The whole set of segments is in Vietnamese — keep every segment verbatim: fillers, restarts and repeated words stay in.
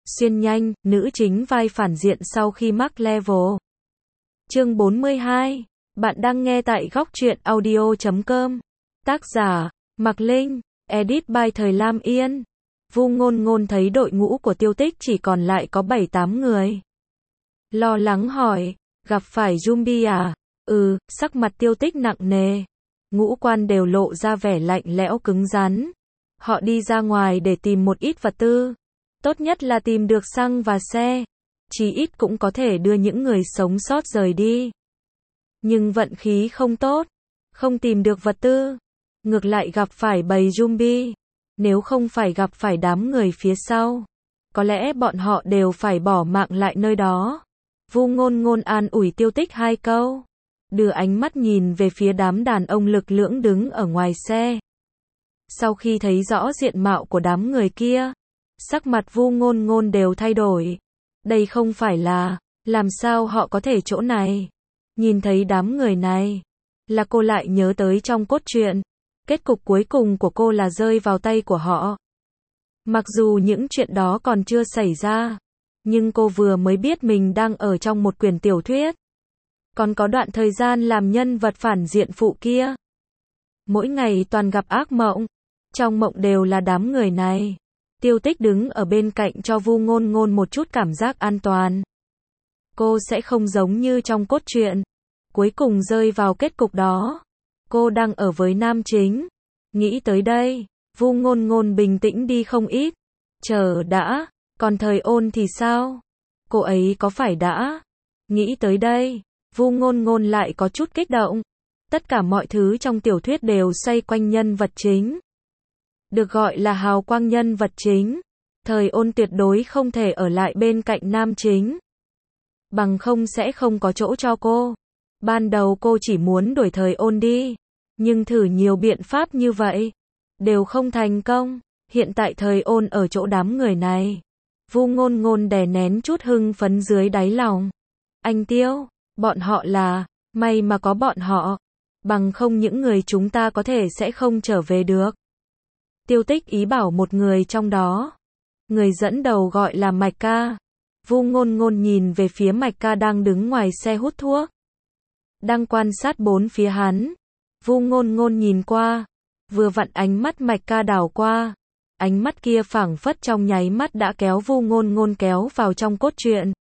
Xuyên nhanh, nữ chính vai phản diện sau khi mắc level. Chương bốn mươi hai. Bạn đang nghe tại góc truyện audio chấm com. Tác giả, Mạc Linh, edit by Thời Lam Yên. Vu Ngôn Ngôn thấy đội ngũ của Tiêu Tích chỉ còn lại có bảy tám người. Lo lắng hỏi, gặp phải zombie à? Ừ, sắc mặt Tiêu Tích nặng nề. Ngũ quan đều lộ ra vẻ lạnh lẽo cứng rắn. Họ đi ra ngoài để tìm một ít vật tư. Tốt nhất là tìm được xăng và xe. Chí ít cũng có thể đưa những người sống sót rời đi. Nhưng vận khí không tốt. Không tìm được vật tư. Ngược lại gặp phải bầy zombie. Nếu không phải gặp phải đám người phía sau, có lẽ bọn họ đều phải bỏ mạng lại nơi đó. Vu Ngôn Ngôn an ủi Tiêu Tích hai câu. Đưa ánh mắt nhìn về phía đám đàn ông lực lưỡng đứng ở ngoài xe. Sau khi thấy rõ diện mạo của đám người kia, sắc mặt Vu Ngôn Ngôn đều thay đổi. Đây không phải là, làm sao họ có thể chỗ này? Nhìn thấy đám người này, là cô lại nhớ tới trong cốt truyện, kết cục cuối cùng của cô là rơi vào tay của họ. Mặc dù những chuyện đó còn chưa xảy ra, nhưng cô vừa mới biết mình đang ở trong một quyển tiểu thuyết. Còn có đoạn thời gian làm nhân vật phản diện phụ kia. Mỗi ngày toàn gặp ác mộng, trong mộng đều là đám người này. Tiêu Tích đứng ở bên cạnh cho Vu Ngôn Ngôn một chút cảm giác an toàn. Cô sẽ không giống như trong cốt truyện, cuối cùng rơi vào kết cục đó. Cô đang ở với nam chính. Nghĩ tới đây, Vu Ngôn Ngôn bình tĩnh đi không ít. Chờ đã, còn Thời Ôn thì sao? Cô ấy có phải đã? Nghĩ tới đây, Vu Ngôn Ngôn lại có chút kích động. Tất cả mọi thứ trong tiểu thuyết đều xoay quanh nhân vật chính. Được gọi là hào quang nhân vật chính. Thời Ôn tuyệt đối không thể ở lại bên cạnh nam chính. Bằng không sẽ không có chỗ cho cô. Ban đầu cô chỉ muốn đuổi Thời Ôn đi. Nhưng thử nhiều biện pháp như vậy, đều không thành công. Hiện tại Thời Ôn ở chỗ đám người này. Vu Ngôn Ngôn đè nén chút hưng phấn dưới đáy lòng. Anh Tiêu, bọn họ là, may mà có bọn họ. Bằng không những người chúng ta có thể sẽ không trở về được. Tiêu Tích ý bảo một người trong đó. Người dẫn đầu gọi là Mạch Ca. Vu Ngôn Ngôn nhìn về phía Mạch Ca đang đứng ngoài xe hút thuốc. Đang quan sát bốn phía hắn. Vu Ngôn Ngôn nhìn qua. Vừa vặn ánh mắt Mạch Ca đảo qua. Ánh mắt kia phảng phất trong nháy mắt đã kéo Vu Ngôn Ngôn kéo vào trong cốt truyện.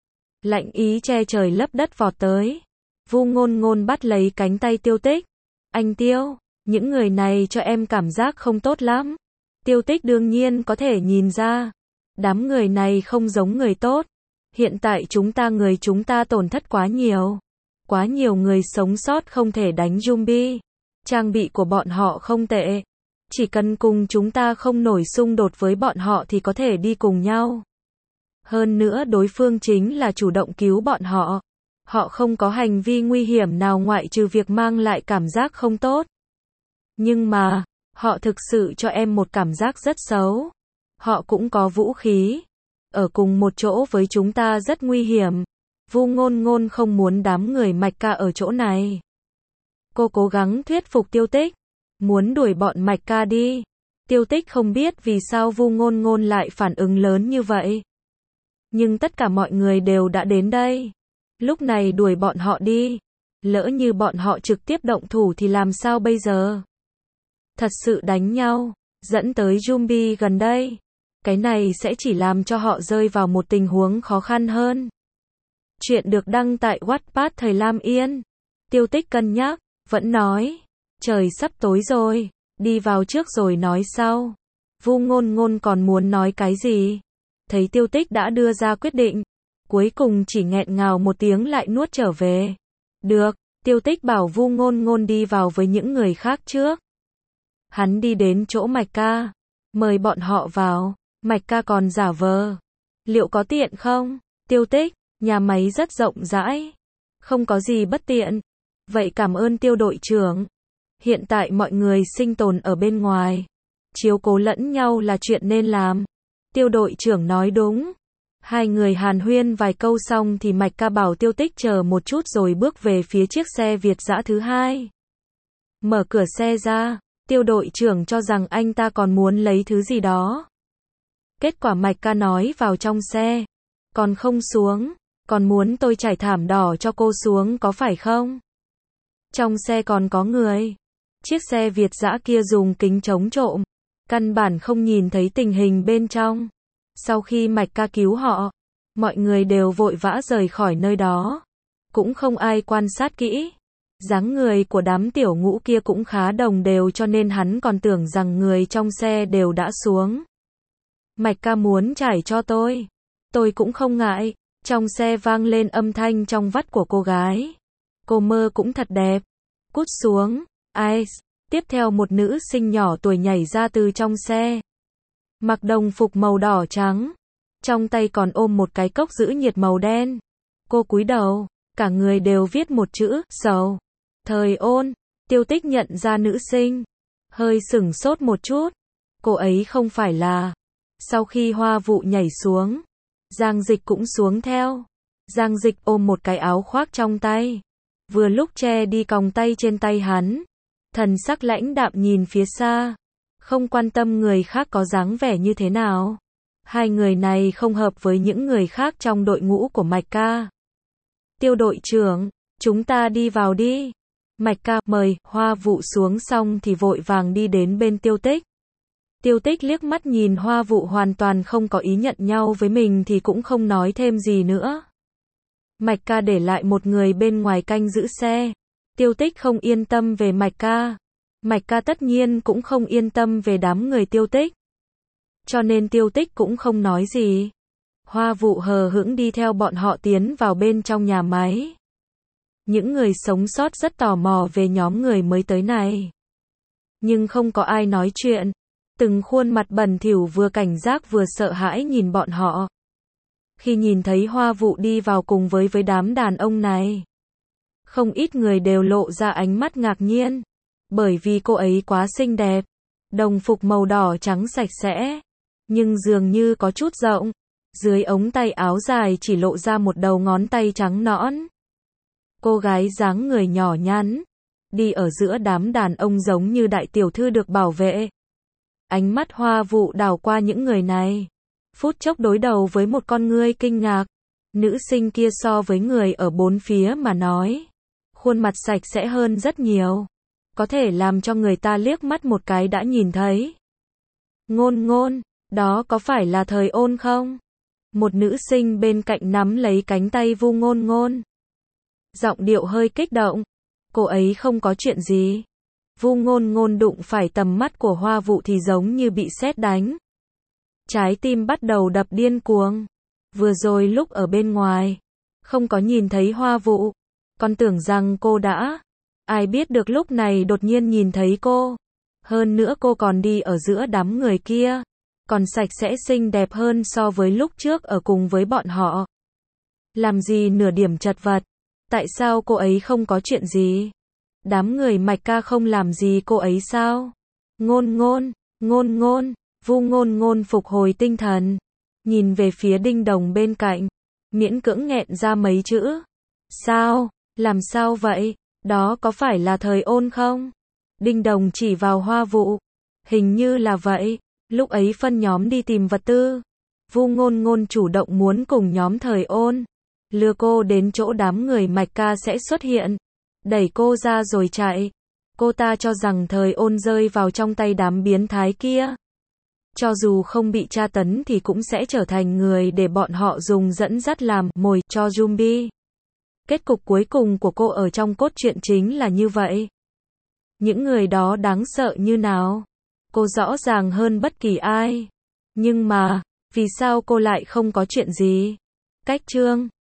Lạnh ý che trời lấp đất vọt tới. Vu Ngôn Ngôn bắt lấy cánh tay Tiêu Tích. Anh Tiêu, những người này cho em cảm giác không tốt lắm. Tiêu Tích đương nhiên có thể nhìn ra. Đám người này không giống người tốt. Hiện tại chúng ta người chúng ta tổn thất quá nhiều. Quá nhiều người sống sót không thể đánh zombie. Trang bị của bọn họ không tệ. Chỉ cần cùng chúng ta không nổi xung đột với bọn họ thì có thể đi cùng nhau. Hơn nữa đối phương chính là chủ động cứu bọn họ. Họ không có hành vi nguy hiểm nào ngoại trừ việc mang lại cảm giác không tốt. Nhưng mà, họ thực sự cho em một cảm giác rất xấu. Họ cũng có vũ khí. Ở cùng một chỗ với chúng ta rất nguy hiểm. Vu Ngôn Ngôn không muốn đám người Mạch Ca ở chỗ này. Cô cố gắng thuyết phục Tiêu Tích. Muốn đuổi bọn Mạch Ca đi. Tiêu Tích không biết vì sao Vu Ngôn Ngôn lại phản ứng lớn như vậy. Nhưng tất cả mọi người đều đã đến đây. Lúc này đuổi bọn họ đi. Lỡ như bọn họ trực tiếp động thủ thì làm sao bây giờ? Thật sự đánh nhau, dẫn tới zombie gần đây. Cái này sẽ chỉ làm cho họ rơi vào một tình huống khó khăn hơn. Chuyện được đăng tại Wattpad Thời Lam Yên. Tiêu Tích cân nhắc, vẫn nói. Trời sắp tối rồi, đi vào trước rồi nói sau. Vu Ngôn Ngôn còn muốn nói cái gì? Thấy Tiêu Tích đã đưa ra quyết định. Cuối cùng chỉ nghẹn ngào một tiếng lại nuốt trở về. Được, Tiêu Tích bảo Vu Ngôn Ngôn đi vào với những người khác trước. Hắn đi đến chỗ Mạch Ca. Mời bọn họ vào. Mạch Ca còn giả vờ. Liệu có tiện không? Tiêu Tích, nhà máy rất rộng rãi. Không có gì bất tiện. Vậy cảm ơn Tiêu đội trưởng. Hiện tại mọi người sinh tồn ở bên ngoài. Chiếu cố lẫn nhau là chuyện nên làm. Tiêu đội trưởng nói đúng. Hai người hàn huyên vài câu xong thì Mạch Ca bảo Tiêu Tích chờ một chút rồi bước về phía chiếc xe Việt dã thứ hai. Mở cửa xe ra, Tiêu đội trưởng cho rằng anh ta còn muốn lấy thứ gì đó. Kết quả Mạch Ca nói vào trong xe. Còn không xuống, còn muốn tôi trải thảm đỏ cho cô xuống có phải không? Trong xe còn có người. Chiếc xe Việt dã kia dùng kính chống trộm, căn bản không nhìn thấy tình hình bên trong. Sau khi Mạch Ca cứu họ, mọi người đều vội vã rời khỏi nơi đó. Cũng không ai quan sát kỹ. Dáng người của đám tiểu ngũ kia cũng khá đồng đều cho nên hắn còn tưởng rằng người trong xe đều đã xuống. Mạch Ca muốn trải cho tôi. Tôi cũng không ngại. Trong xe vang lên âm thanh trong vắt của cô gái. Cô mơ cũng thật đẹp. Cút xuống. Ice. Tiếp theo một nữ sinh nhỏ tuổi nhảy ra từ trong xe. Mặc đồng phục màu đỏ trắng. Trong tay còn ôm một cái cốc giữ nhiệt màu đen. Cô cúi đầu. Cả người đều viết một chữ, sầu. Thời ôn. Tiêu Tích nhận ra nữ sinh. Hơi sửng sốt một chút. Cô ấy không phải là. Sau khi Hoa Vụ nhảy xuống, Giang Dịch cũng xuống theo. Giang Dịch ôm một cái áo khoác trong tay. Vừa lúc che đi còng tay trên tay hắn. Thần sắc lãnh đạm nhìn phía xa. Không quan tâm người khác có dáng vẻ như thế nào. Hai người này không hợp với những người khác trong đội ngũ của Mạch Ca. Tiêu đội trưởng, chúng ta đi vào đi. Mạch Ca mời. Hoa Vụ xuống xong thì vội vàng đi đến bên Tiêu Tích. Tiêu Tích liếc mắt nhìn Hoa Vụ hoàn toàn không có ý nhận nhau với mình thì cũng không nói thêm gì nữa. Mạch Ca để lại một người bên ngoài canh giữ xe. Tiêu Tích không yên tâm về Mạch Ca. Mạch Ca tất nhiên cũng không yên tâm về đám người Tiêu Tích. Cho nên Tiêu Tích cũng không nói gì. Hoa Vụ hờ hững đi theo bọn họ tiến vào bên trong nhà máy. Những người sống sót rất tò mò về nhóm người mới tới này. Nhưng không có ai nói chuyện. Từng khuôn mặt bẩn thỉu vừa cảnh giác vừa sợ hãi nhìn bọn họ. Khi nhìn thấy Hoa Vụ đi vào cùng với với đám đàn ông này, không ít người đều lộ ra ánh mắt ngạc nhiên. Bởi vì cô ấy quá xinh đẹp. Đồng phục màu đỏ trắng sạch sẽ. Nhưng dường như có chút rộng. Dưới ống tay áo dài chỉ lộ ra một đầu ngón tay trắng nõn. Cô gái dáng người nhỏ nhắn. Đi ở giữa đám đàn ông giống như đại tiểu thư được bảo vệ. Ánh mắt Hoa Vụ đảo qua những người này. Phút chốc đối đầu với một con ngươi kinh ngạc. Nữ sinh kia so với người ở bốn phía mà nói. Khuôn mặt sạch sẽ hơn rất nhiều. Có thể làm cho người ta liếc mắt một cái đã nhìn thấy. Ngôn ngôn, đó có phải là Thời Ôn không? Một nữ sinh bên cạnh nắm lấy cánh tay Vu Ngôn Ngôn. Giọng điệu hơi kích động. Cô ấy không có chuyện gì. Vu Ngôn Ngôn đụng phải tầm mắt của Hoa Vụ thì giống như bị sét đánh. Trái tim bắt đầu đập điên cuồng. Vừa rồi lúc ở bên ngoài, không có nhìn thấy Hoa Vụ. Còn tưởng rằng cô đã. Ai biết được lúc này đột nhiên nhìn thấy cô. Hơn nữa cô còn đi ở giữa đám người kia. Còn sạch sẽ xinh đẹp hơn so với lúc trước ở cùng với bọn họ. Làm gì nửa điểm chật vật. Tại sao cô ấy không có chuyện gì? Đám người Mạch Ca không làm gì cô ấy sao? Ngôn ngôn, ngôn ngôn, Vu Ngôn Ngôn phục hồi tinh thần. Nhìn về phía Đinh Đồng bên cạnh. Miễn cưỡng nghẹn ra mấy chữ. Sao? Làm sao vậy? Đó có phải là Thời Ôn không? Đinh Đồng chỉ vào Hoa Vụ. Hình như là vậy. Lúc ấy phân nhóm đi tìm vật tư. Vu Ngôn Ngôn chủ động muốn cùng nhóm Thời Ôn. Lừa cô đến chỗ đám người Mạch Ca sẽ xuất hiện. Đẩy cô ra rồi chạy. Cô ta cho rằng Thời Ôn rơi vào trong tay đám biến thái kia. Cho dù không bị tra tấn thì cũng sẽ trở thành người để bọn họ dùng dẫn dắt làm mồi cho zombie. Kết cục cuối cùng của cô ở trong cốt truyện chính là như vậy. Những người đó đáng sợ như nào? Cô rõ ràng hơn bất kỳ ai. Nhưng mà, vì sao cô lại không có chuyện gì? Cách chương